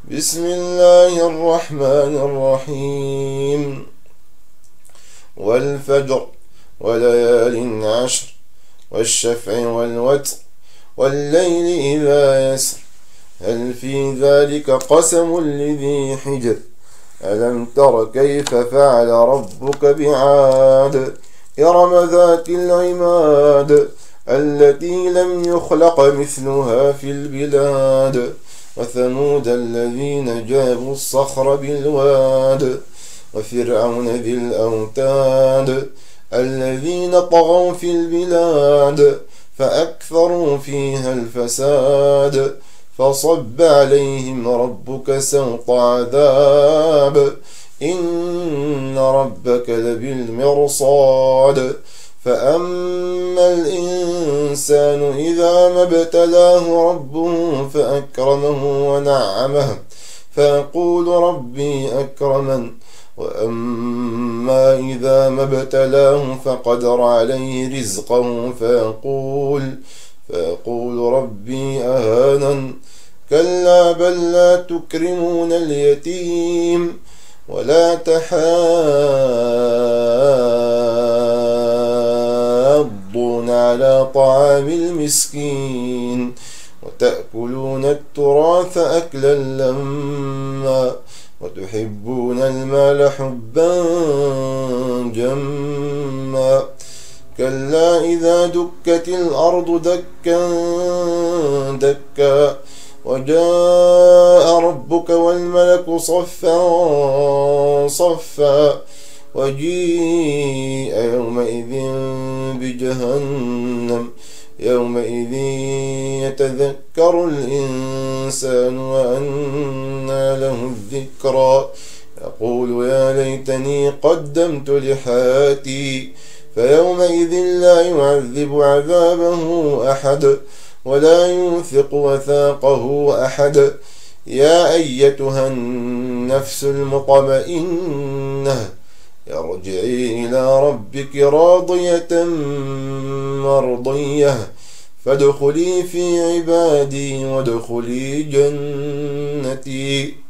بسم الله الرحمن الرحيم. والفجر وليال عشر والشفع والوتر والليل إذا يسر هل في ذلك قسم لذي حجر ألم تر كيف فعل ربك بعاد إرم ذات العماد التي لم يخلق مثلها في البلاد وثمود الذين جابوا الصخر بالواد وفرعون ذي الأوتاد الذين طغوا في البلاد فأكثروا فيها الفساد فصب عليهم ربك سوط عذاب إن ربك لبالمرصاد فأما الإنسان إذا ما ابتلاه ربه فأكرمه ونعمه فيقول ربي أكرمن وأما إذا ما ابتلاه فقدر عليه رزقه فيقول ربي أهانن كلا بل لا تكرمون اليتيم ولا تحاضون على طعام المسكين وتأكلون التراث أكلا لما وتحبون المال حبا جما كلا إذا دكت الأرض دكا دكا وجاء ربك والملك صفا صفا وجيء يومئذ بجهنم يومئذ يتذكر الإنسان وأنى له الذكرى يقول يا ليتني قدمت لحياتي فيومئذ لا يعذب عذابه أحد ولا يوثق وثاقه أحد يا أيتها النفس المطمئنة ارجعي إلى ربك راضية مرضية فادخلي في عبادي وادخلي جنتي.